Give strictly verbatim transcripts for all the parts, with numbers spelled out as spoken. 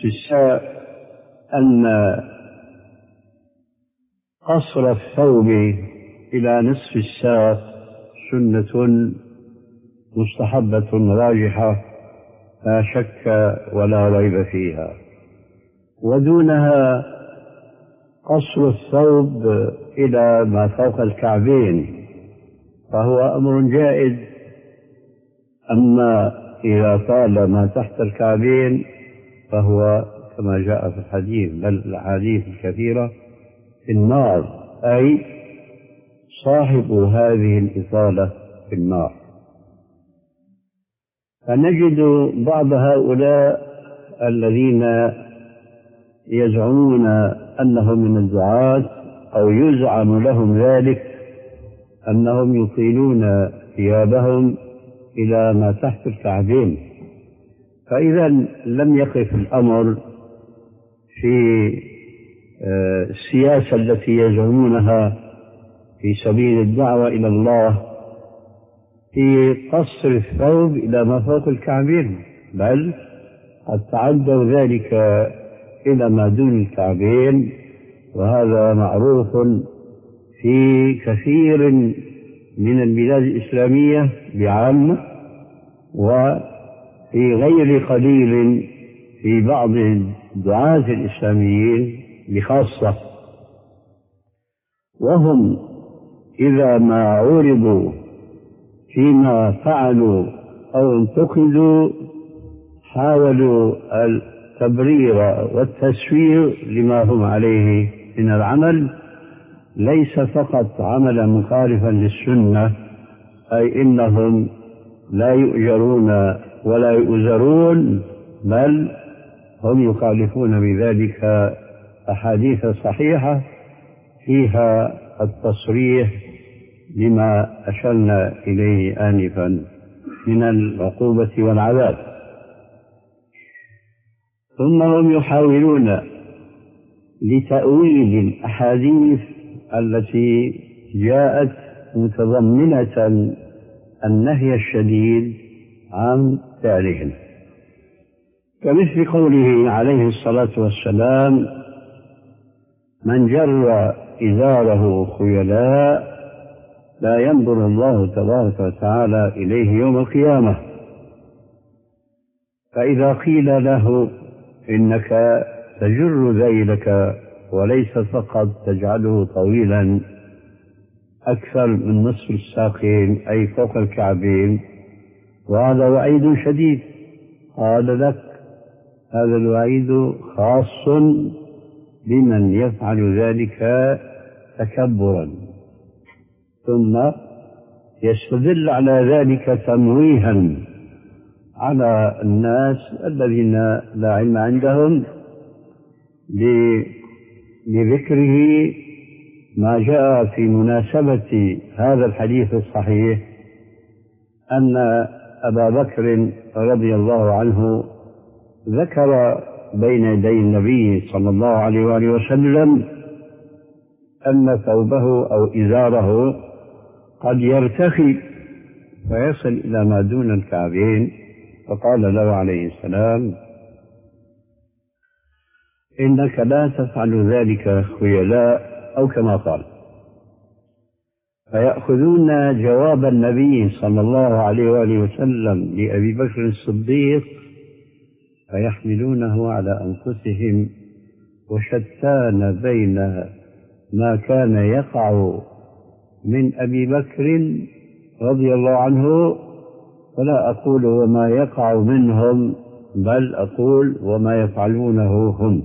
الساق أن قصر الثوب إلى نصف الساق سنة مستحبة راجحة لا شك ولا ريب فيها، ودونها قصر الثوب إلى ما فوق الكعبين فهو أمر جائز. أما إذا طال ما تحت الكعبين فهو كما جاء في الحديث، بل الأحاديث الكثيرة، في النار، أي صاحب هذه الإطالة في النار. فنجد بعض هؤلاء الذين يزعمون أنهم من الدعاة أو يزعم لهم ذلك أنهم يطيلون ثيابهم إلى ما تحت الكعبين، فإذا لم يقف الأمر في السياسة التي يزعمونها في سبيل الدعوة إلى الله في قصر الثوب إلى ما فوق الكعبين، بل قد تعدوا ذلك إلى ما دون الكعبين، وهذا معروف في كثير من البلاد الإسلامية بعامة، وفي غير قليل في بعض الدعاة الإسلاميين بخاصة. وهم إذا ما عورضوا فيما فعلوا أو انتقدوا حاولوا التبرير والتسوير لما هم عليه من العمل، ليس فقط عملا مخالفا للسنة، أي إنهم لا يؤجرون ولا يؤزرون، بل هم يخالفون بذلك أحاديث صحيحة فيها التصريح لما أشرنا إليه آنفا من العقوبة والعذاب. ثم هم يحاولون لتأويل الأحاديث التي جاءت متضمنة النهي الشديد عن فعلهم، كمثل قوله عليه الصلاة والسلام: من جر إزاره خيلاء لا ينظر الله تبارك وتعالى إليه يوم القيامة. فإذا قيل له إنك تجر ذيلك وليس فقط تجعله طويلا أكثر من نصف الساقين أي فوق الكعبين، وهذا وعيد شديد، قال لك هذا الوعيد خاص بمن يفعل ذلك تكبرا، ثم يستدل على ذلك تمويها على الناس الذين لا علم عندهم بذكره ما جاء في مناسبة هذا الحديث الصحيح أن أبا بكر رضي الله عنه ذكر بين يدي النبي صلى الله عليه وآله وسلم أن ثوبه أو إزاره قد يرتخي فيصل إلى ما دون الكعبين، فقال له عليه السلام: إنك لا تفعل ذلك خيلاء، أو كما قال. فيأخذون جواب النبي صلى الله عليه وآله وسلم لأبي بكر الصديق فيحملونه على أنفسهم، وشتان بين ما كان يقع من أبي بكر رضي الله عنه، فلا أقول وما يقع منهم، بل أقول وما يفعلونه هم،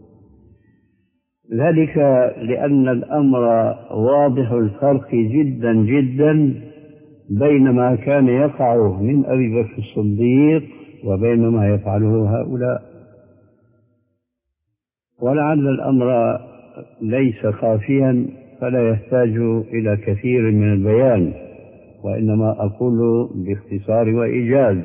ذلك لأن الأمر واضح الفرق جدا جدا بين ما كان يقع من أبي بكر الصديق وبين ما يفعله هؤلاء. ولعل الأمر ليس خافيا فلا يحتاج إلى كثير من البيان، وإنما أقول باختصار وإيجاز.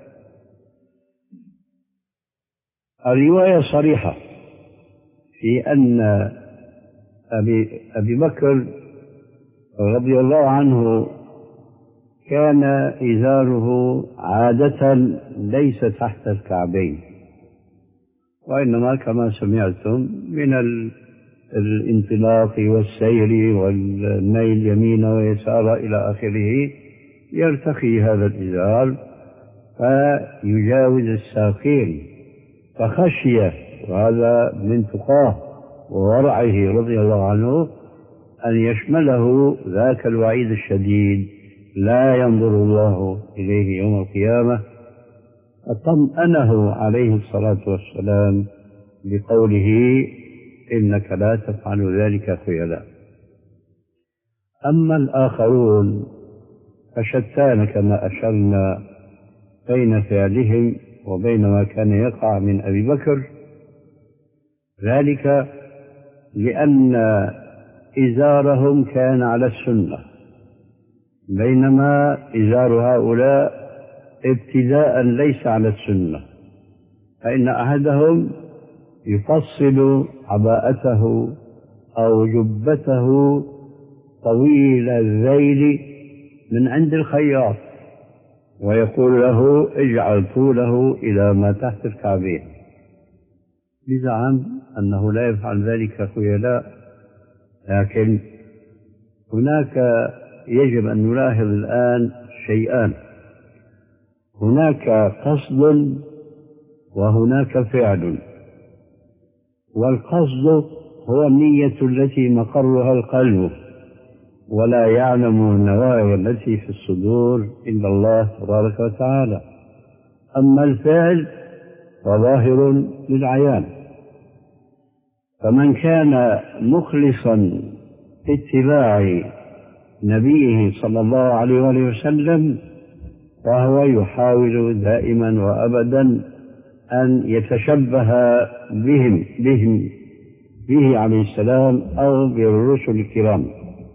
الرواية صريحة في أن أبي, أبي بكر رضي الله عنه كان إزاره عادة ليس تحت الكعبين، وإنما كما سمعتم من الانطلاق والسير والميل يمين ويسار إلى آخره يرتخي هذا الإزار فيجاوز الساقين، فخشي، وهذا من تقاه وورعه رضي الله عنه، أن يشمله ذاك الوعيد الشديد لا ينظر الله إليه يوم القيامة، فطمأنه عليه الصلاة والسلام بقوله إنك لا تفعل ذلك خيلاء. أما الآخرون فشتان كما أشرنا بين فعلهم وبين ما كان يقع من أبي بكر، ذلك لأن إزارهم كان على السنة، بينما إزار هؤلاء ابتداء ليس على السنة، فإن أحدهم يفصل عباءته أو جبته طويل الذيل من عند الخياط ويقول له اجعل طوله إلى ما تحت الكعبين، بزعم أنه لا يفعل ذلك خيلاء. لكن هناك يجب أن نلاحظ الآن شيئان: هناك قصد وهناك فعل، والقصد هو النية التي مقرها القلب، ولا يعلم النوايا التي في الصدور إلا الله تبارك وتعالى. أما الفعل فظاهر للعيان، فمن كان مخلصا في اتباع نبيه صلى الله عليه وآله وسلم فهو يحاول دائما وأبدا أن يتشبه بهم بهم به عليه السلام أو بالرسل الكرام.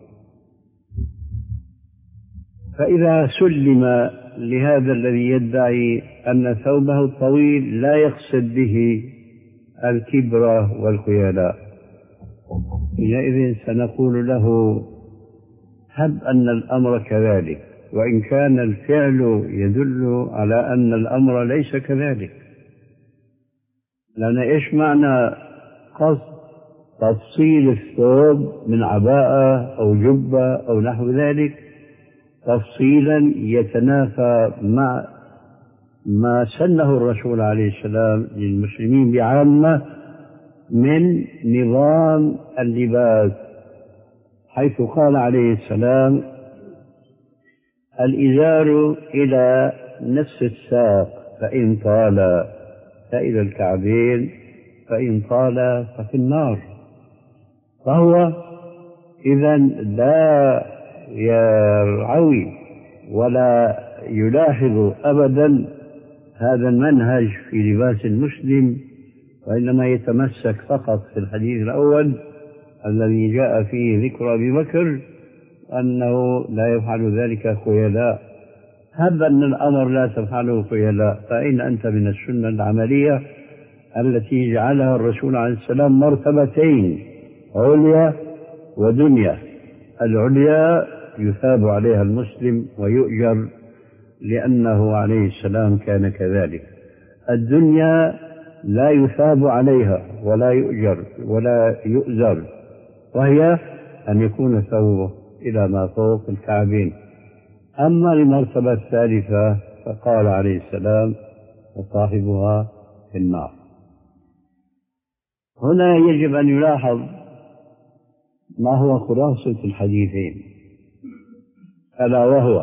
فإذا سلم لهذا الذي يدعي أن ثوبه الطويل لا يقصد به الكبر والخيلاء، حينئذ سنقول له هب أن الأمر كذلك، وإن كان الفعل يدل على أن الأمر ليس كذلك. لأن إيش معنى قصد تفصيل الثوب من عباءة أو جبة أو نحو ذلك تفصيلا يتنافى مع ما سنه الرسول عليه السلام للمسلمين بعامة من نظام اللباس، حيث قال عليه السلام الإزار إلى نصف الساق فإن طال فإلى الكعبين فإن طال ففي النار. فهو إذن لا يرعوي ولا يلاحظ أبدا هذا المنهج في لباس المسلم، وإنما يتمسك فقط في الحديث الأول الذي جاء فيه ذكر أبي بكر أنه لا يفعل ذلك خيلاء. هب أن الأمر لا تفعله خيلاء، فأين أنت من السنة العملية التي جعلها الرسول عليه السلام مرتبتين، عليا ودنيا؟ العليا يثاب عليها المسلم ويؤجر لأنه عليه السلام كان كذلك، الدنيا لا يثاب عليها ولا يؤجر ولا يؤزر، وهي أن يكون ثوبه إلى ما فوق الكعبين. أما المرتبة الثالثة فقال عليه السلام وصاحبها في النار. هنا يجب أن يلاحظ ما هو خلاصة الحديثين، ألا وهو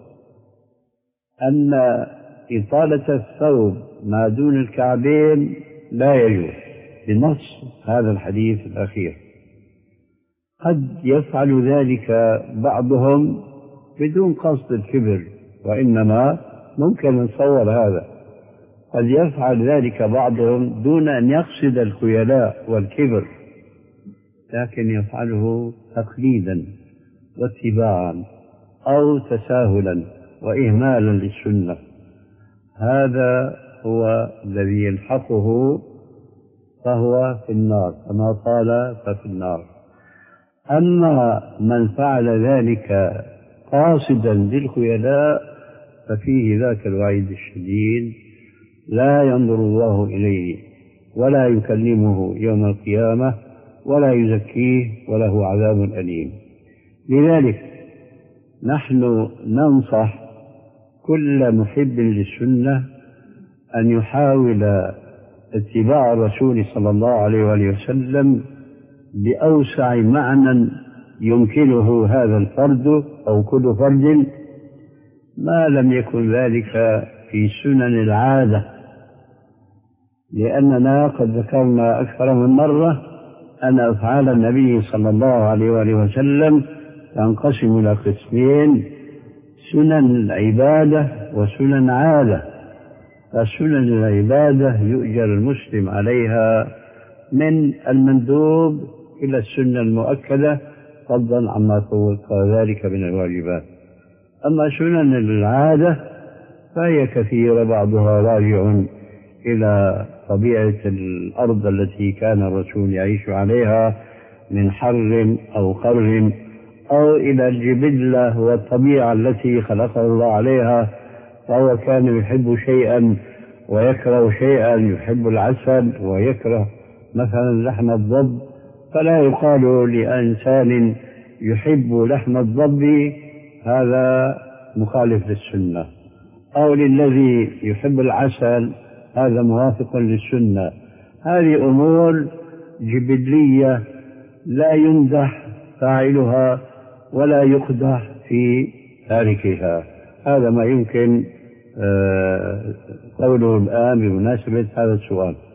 أن إطالة الثوب ما دون الكعبين لا يجوز بنص هذا الحديث الأخير. قد يفعل ذلك بعضهم بدون قصد الكبر، وإنما ممكن نصور هذا، قد يفعل ذلك بعضهم دون أن يقصد الخيلاء والكبر، لكن يفعله تقليدا واتباعا أو تساهلا وإهمالا للسنة. هذا هو الذي يلحقه فهو في النار، كما قال ففي النار. أما من فعل ذلك قاصدا للخيلاء ففيه ذاك الوعيد الشديد لا ينظر الله إليه، ولا يكلمه يوم القيامة ولا يزكيه وله عذاب أليم. لذلك نحن ننصح كل محب للسنة أن يحاول اتباع الرسول صلى الله عليه وآله وسلم بأوسع معنى يمكنه هذا الفرد أو كل فرد، ما لم يكن ذلك في سنن العادة، لأننا قد ذكرنا أكثر من مرة أن أفعال النبي صلى الله عليه وآله وسلم تنقسم إلى قسمين: سنن العبادة وسنن عادة. فسنن العبادة يؤجر المسلم عليها من المندوب إلى السنة المؤكدة فضلا عما فوق ذلك من الواجبات. أما سنن العادة فهي كثيرة، بعضها راجع إلى طبيعة الأرض التي كان الرسول يعيش عليها من حر أو قر، أو إلى الجبلة والطبيعة التي خلقه الله عليها، فهو كان يحب شيئا ويكره شيئا، يحب العسل ويكره مثلا لحم الضب، فلا يقال لإنسان يحب لحم الضب هذا مخالف للسنة، أو للذي يحب العسل هذا موافق للسنة. هذه أمور جبلية لا يمدح فاعلها ولا يقدح في تاركها. هذا ما يمكن قوله الآن بمناسبة هذا السؤال.